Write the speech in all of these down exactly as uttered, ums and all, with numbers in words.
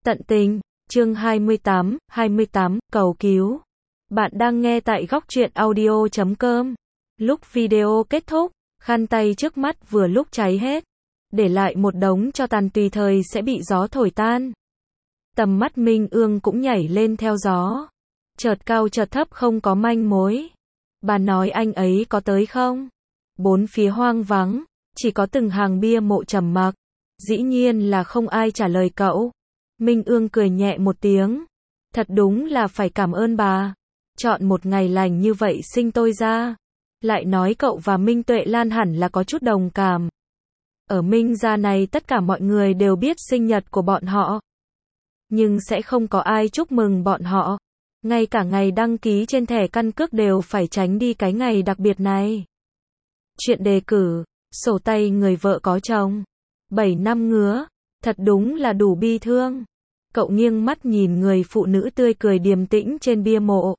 Tận tình, chương hai mươi tám, hai mươi tám, cầu cứu. Bạn đang nghe tại góc truyện audio chấm com. Lúc video kết thúc, khăn tay trước mắt vừa lúc cháy hết, để lại một đống tro tàn tùy thời sẽ bị gió thổi tan. Tầm mắt Minh Ương cũng nhảy lên theo gió. Chợt cao chợt thấp không có manh mối. Bà nói anh ấy có tới không? Bốn phía hoang vắng, chỉ có từng hàng bia mộ trầm mặc. Dĩ nhiên là không ai trả lời cậu. Minh Ương cười nhẹ một tiếng. Thật đúng là phải cảm ơn bà. Chọn một ngày lành như vậy sinh tôi ra. Lại nói cậu và Minh Tuệ Lan hẳn là có chút đồng cảm. Ở Minh gia này tất cả mọi người đều biết sinh nhật của bọn họ. Nhưng sẽ không có ai chúc mừng bọn họ. Ngay cả ngày đăng ký trên thẻ căn cước đều phải tránh đi cái ngày đặc biệt này. Chuyện đề cử, sổ tay người vợ có chồng. Bảy năm ngứa, thật đúng là đủ bi thương. Cậu nghiêng mắt nhìn người phụ nữ tươi cười điềm tĩnh trên bia mộ.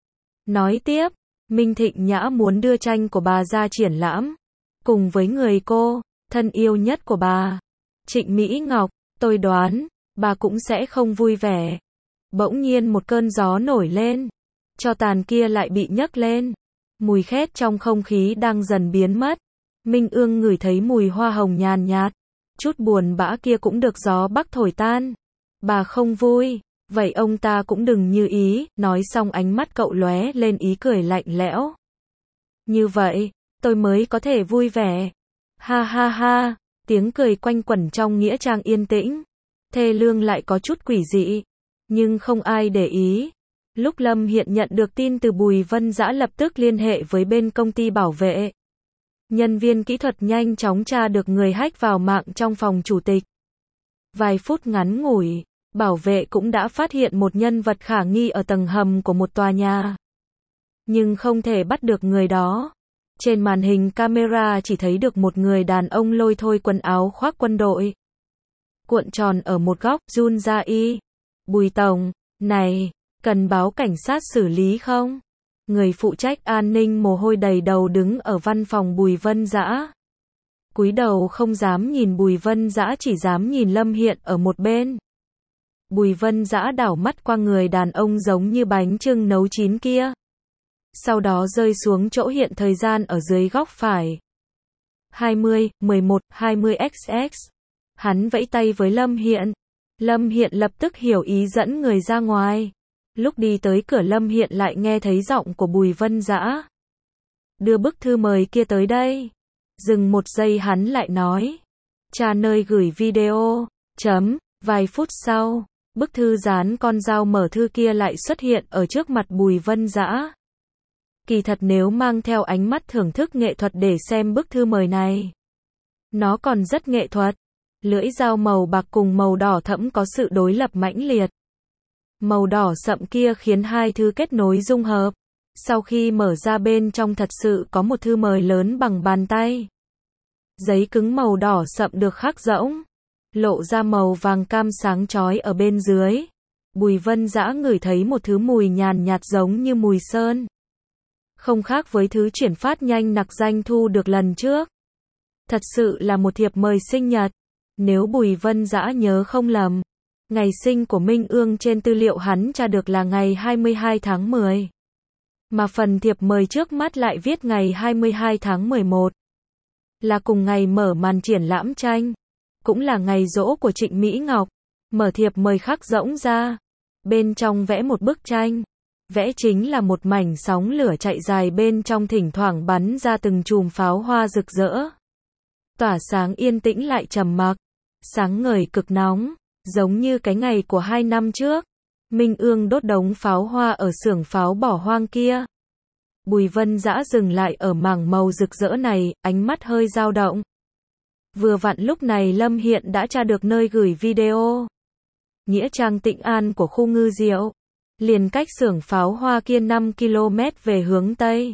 Nói tiếp, Minh Thịnh Nhã muốn đưa tranh của bà ra triển lãm. Cùng với người cô, thân yêu nhất của bà, Trịnh Mỹ Ngọc, tôi đoán, bà cũng sẽ không vui vẻ. Bỗng nhiên một cơn gió nổi lên. Tro tàn kia lại bị nhấc lên. Mùi khét trong không khí đang dần biến mất. Minh Ương ngửi thấy mùi hoa hồng nhàn nhạt. Chút buồn bã kia cũng được gió bắc thổi tan. Bà không vui, vậy ông ta cũng đừng như ý, nói xong ánh mắt cậu lóe lên ý cười lạnh lẽo. Như vậy, tôi mới có thể vui vẻ. Ha ha ha, tiếng cười quanh quẩn trong nghĩa trang yên tĩnh. Thê lương lại có chút quỷ dị, nhưng không ai để ý. Lúc Lâm Hiện nhận được tin từ Bùi Vân Dã lập tức liên hệ với bên công ty bảo vệ. Nhân viên kỹ thuật nhanh chóng tra được người hack vào mạng trong phòng chủ tịch. Vài phút ngắn ngủi, bảo vệ cũng đã phát hiện một nhân vật khả nghi ở tầng hầm của một tòa nhà. Nhưng không thể bắt được người đó. Trên màn hình camera chỉ thấy được một người đàn ông lôi thôi quần áo khoác quân đội. Cuộn tròn ở một góc, run ra y. Bùi Tổng, này, cần báo cảnh sát xử lý không? Người phụ trách an ninh mồ hôi đầy đầu đứng ở văn phòng Bùi Vân Dã. Cúi đầu không dám nhìn Bùi Vân Dã, chỉ dám nhìn Lâm Hiện ở một bên. Bùi Vân Dã đảo mắt qua người đàn ông giống như bánh chưng nấu chín kia. Sau đó rơi xuống chỗ hiện thời gian ở dưới góc phải. hai mươi, mười một, hai mươi xx. Hắn vẫy tay với Lâm Hiện. Lâm Hiện lập tức hiểu ý dẫn người ra ngoài. Lúc đi tới cửa Lâm Hiện lại nghe thấy giọng của Bùi Vân Dã. Đưa bức thư mời kia tới đây. Dừng một giây hắn lại nói. Tra nơi gửi video. Chấm. Vài phút sau, bức thư dán con dao mở thư kia lại xuất hiện ở trước mặt Bùi Vân Dã. Kỳ thật nếu mang theo ánh mắt thưởng thức nghệ thuật để xem bức thư mời này, nó còn rất nghệ thuật. Lưỡi dao màu bạc cùng màu đỏ thẫm có sự đối lập mãnh liệt. Màu đỏ sậm kia khiến hai thứ kết nối dung hợp. Sau khi mở ra bên trong thật sự có một thư mời lớn bằng bàn tay. Giấy cứng màu đỏ sậm được khắc rỗng, lộ ra màu vàng cam sáng chói ở bên dưới. Bùi Vân Dã ngửi thấy một thứ mùi nhàn nhạt giống như mùi sơn. Không khác với thứ chuyển phát nhanh nặc danh thu được lần trước. Thật sự là một thiệp mời sinh nhật. Nếu Bùi Vân Dã nhớ không lầm, ngày sinh của Minh Ương trên tư liệu hắn tra được là ngày hai mươi hai tháng mười. Mà phần thiệp mời trước mắt lại viết ngày hai mươi hai tháng mười một. Là cùng ngày mở màn triển lãm tranh. Cũng là ngày giỗ của Trịnh Mỹ Ngọc. Mở thiệp mời khắc rỗng ra. Bên trong vẽ một bức tranh. Vẽ chính là một mảnh sóng lửa chạy dài bên trong, thỉnh thoảng bắn ra từng chùm pháo hoa rực rỡ. Tỏa sáng yên tĩnh lại trầm mặc. Sáng ngời cực nóng. Giống như cái ngày của hai năm trước. Minh Ương đốt đống pháo hoa ở xưởng pháo bỏ hoang kia. Bùi Vân Dã dừng lại ở mảng màu rực rỡ này, ánh mắt hơi dao động. Vừa vặn lúc này Lâm Hiện đã tra được nơi gửi video. Nghĩa trang Tịnh An của khu Ngư Diệu. Liền cách xưởng pháo hoa kia năm ki lô mét về hướng Tây.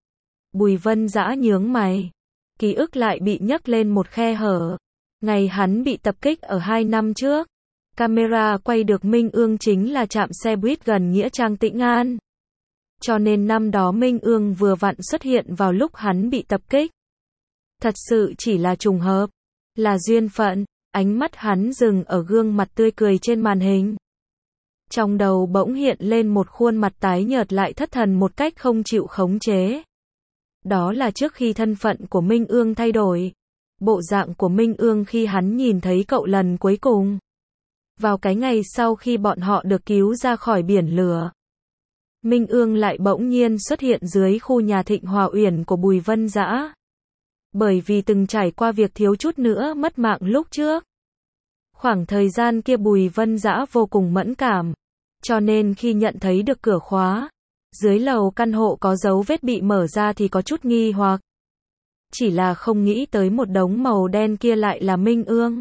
Bùi Vân Dã nhướng mày. Ký ức lại bị nhấc lên một khe hở. Ngày hắn bị tập kích ở hai năm trước. Camera quay được Minh Ương chính là trạm xe buýt gần Nghĩa trang Tịnh An. Cho nên năm đó Minh Ương vừa vặn xuất hiện vào lúc hắn bị tập kích. Thật sự chỉ là trùng hợp. Là duyên phận. ánh mắt hắn dừng ở gương mặt tươi cười trên màn hình. Trong đầu bỗng hiện lên một khuôn mặt tái nhợt lại thất thần một cách không chịu khống chế. Đó là trước khi thân phận của Minh Ương thay đổi. Bộ dạng của Minh Ương khi hắn nhìn thấy cậu lần cuối cùng. Vào cái ngày sau khi bọn họ được cứu ra khỏi biển lửa. Minh Ương lại bỗng nhiên xuất hiện dưới khu nhà Thịnh Hòa Uyển của Bùi Vân Dã. Bởi vì từng trải qua việc thiếu chút nữa mất mạng lúc trước. Khoảng thời gian kia Bùi Vân Dã vô cùng mẫn cảm. Cho nên khi nhận thấy được cửa khóa, dưới lầu căn hộ có dấu vết bị mở ra thì có chút nghi hoặc. Chỉ là không nghĩ tới một đống màu đen kia lại là Minh Ương.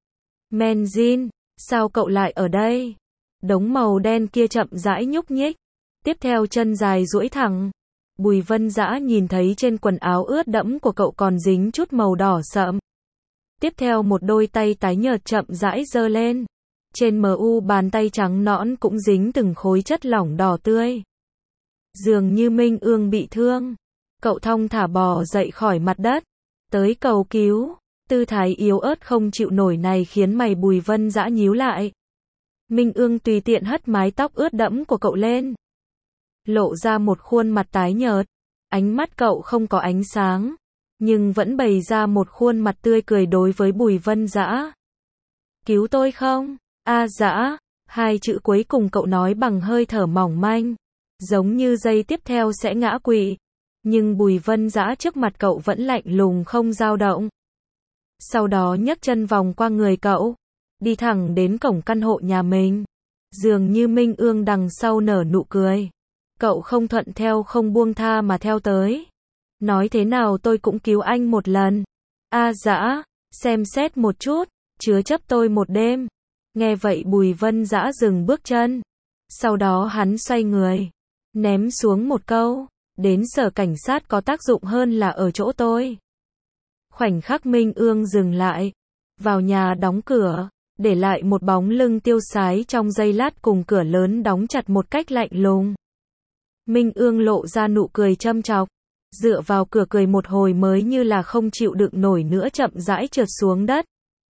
Menzin, sao cậu lại ở đây? Đống màu đen kia chậm rãi nhúc nhích. Tiếp theo chân dài duỗi thẳng. Bùi Vân Dã nhìn thấy trên quần áo ướt đẫm của cậu còn dính chút màu đỏ sậm. Tiếp theo một đôi tay tái nhợt chậm rãi giơ lên. Trên mờ u bàn tay trắng nõn cũng dính từng khối chất lỏng đỏ tươi. Dường như Minh Ương bị thương. Cậu thong thả bò dậy khỏi mặt đất. Tới cầu cứu. Tư thái yếu ớt không chịu nổi này khiến mày Bùi Vân Dã nhíu lại. Minh Ương tùy tiện hất mái tóc ướt đẫm của cậu lên. Lộ ra một khuôn mặt tái nhợt. Ánh mắt cậu không có ánh sáng. Nhưng vẫn bày ra một khuôn mặt tươi cười đối với Bùi Vân Dã. Cứu tôi không? A Dã. Hai chữ cuối cùng cậu nói bằng hơi thở mỏng manh. Giống như giây tiếp theo sẽ ngã quỵ. Nhưng Bùi Vân Dã trước mặt cậu vẫn lạnh lùng không dao động. Sau đó nhấc chân vòng qua người cậu. Đi thẳng đến cổng căn hộ nhà mình. Dường như Minh Ương đằng sau nở nụ cười. Cậu không thuận theo không buông tha mà theo tới. Nói thế nào tôi cũng cứu anh một lần. A Dã, xem xét một chút, chứa chấp tôi một đêm. Nghe vậy Bùi Vân Dã dừng bước chân. Sau đó hắn xoay người. Ném xuống một câu. Đến sở cảnh sát có tác dụng hơn là ở chỗ tôi. Khoảnh khắc Minh Ương dừng lại. Vào nhà đóng cửa. Để lại một bóng lưng tiêu sái trong giây lát cùng cửa lớn đóng chặt một cách lạnh lùng. Minh Ương lộ ra nụ cười châm chọc. Dựa vào cửa cười một hồi mới như là không chịu đựng nổi nữa chậm rãi trượt xuống đất.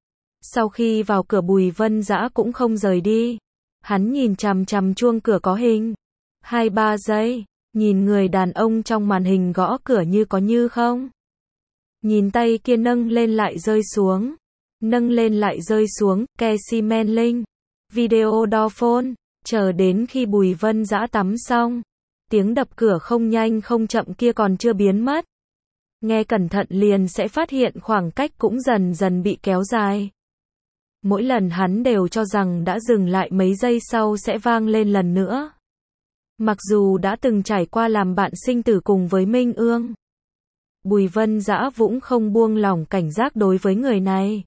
Sau khi vào cửa Bùi Vân Dã cũng không rời đi. Hắn nhìn chằm chằm chuông cửa có hình. Hai ba giây. Nhìn người đàn ông trong màn hình gõ cửa như có như không. Nhìn tay kia nâng lên lại rơi xuống. Nâng lên lại rơi xuống. Casey Manling. Video đo phone. Chờ đến khi Bùi Vân Dã tắm xong. Tiếng đập cửa không nhanh không chậm kia còn chưa biến mất. Nghe cẩn thận liền sẽ phát hiện khoảng cách cũng dần dần bị kéo dài. Mỗi lần hắn đều cho rằng đã dừng lại mấy giây sau sẽ vang lên lần nữa. Mặc dù đã từng trải qua làm bạn sinh tử cùng với Minh Ương. Bùi Vân Dã cũng không buông lỏng cảnh giác đối với người này.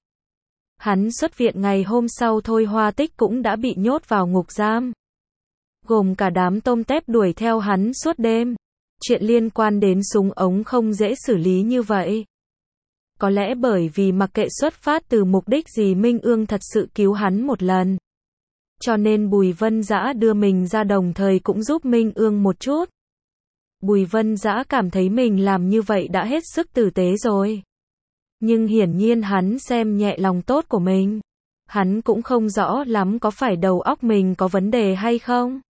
Hắn xuất viện ngày hôm sau thôi Hoa Tích cũng đã bị nhốt vào ngục giam. Gồm cả đám tôm tép đuổi theo hắn suốt đêm. Chuyện liên quan đến súng ống không dễ xử lý như vậy. Có lẽ bởi vì mặc kệ xuất phát từ mục đích gì Minh Ương thật sự cứu hắn một lần. Cho nên Bùi Vân Dã đưa mình ra đồng thời cũng giúp Minh Ương một chút. Bùi Vân Dã cảm thấy mình làm như vậy đã hết sức tử tế rồi. Nhưng hiển nhiên hắn xem nhẹ lòng tốt của mình. Hắn cũng không rõ lắm có phải đầu óc mình có vấn đề hay không.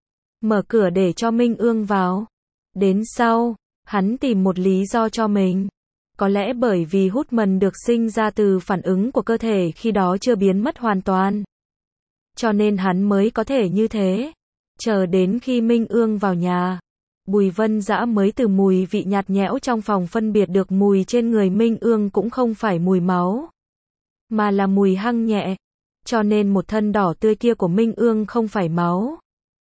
Mở cửa để cho Minh Ương vào. Đến sau, hắn tìm một lý do cho mình. Có lẽ bởi vì hormone được sinh ra từ phản ứng của cơ thể khi đó chưa biến mất hoàn toàn. Cho nên hắn mới có thể như thế. Chờ đến khi Minh Ương vào nhà, Bùi Vân Dã mới từ mùi vị nhạt nhẽo trong phòng phân biệt được mùi trên người Minh Ương cũng không phải mùi máu, mà là mùi hăng nhẹ. Cho nên một thân đỏ tươi kia của Minh Ương không phải máu,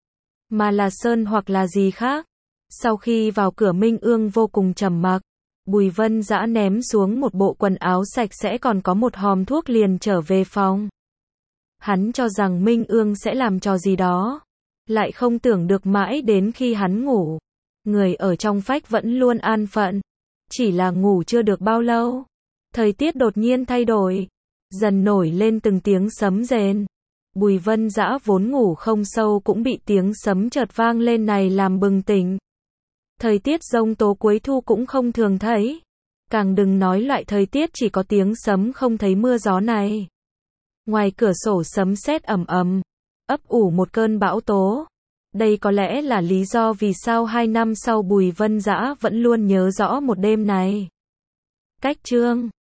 mà là sơn hoặc là gì khác. Sau khi vào cửa Minh Ương vô cùng trầm mặc. Bùi Vân Dã ném xuống một bộ quần áo sạch sẽ còn có một hòm thuốc liền trở về phòng. Hắn cho rằng Minh Ương sẽ làm trò gì đó. Lại không tưởng được mãi đến khi hắn ngủ. Người ở trong phách vẫn luôn an phận. Chỉ là ngủ chưa được bao lâu. Thời tiết đột nhiên thay đổi. Dần nổi lên từng tiếng sấm rền. Bùi Vân Dã vốn ngủ không sâu cũng bị tiếng sấm chợt vang lên này làm bừng tỉnh. Thời tiết giông tố cuối thu cũng không thường thấy. Càng đừng nói loại thời tiết chỉ có tiếng sấm không thấy mưa gió này. Ngoài cửa sổ sấm sét ầm ầm, ấp ủ một cơn bão tố. Đây có lẽ là lý do vì sao hai năm sau Bùi Vân Dã vẫn luôn nhớ rõ một đêm này. Cách chương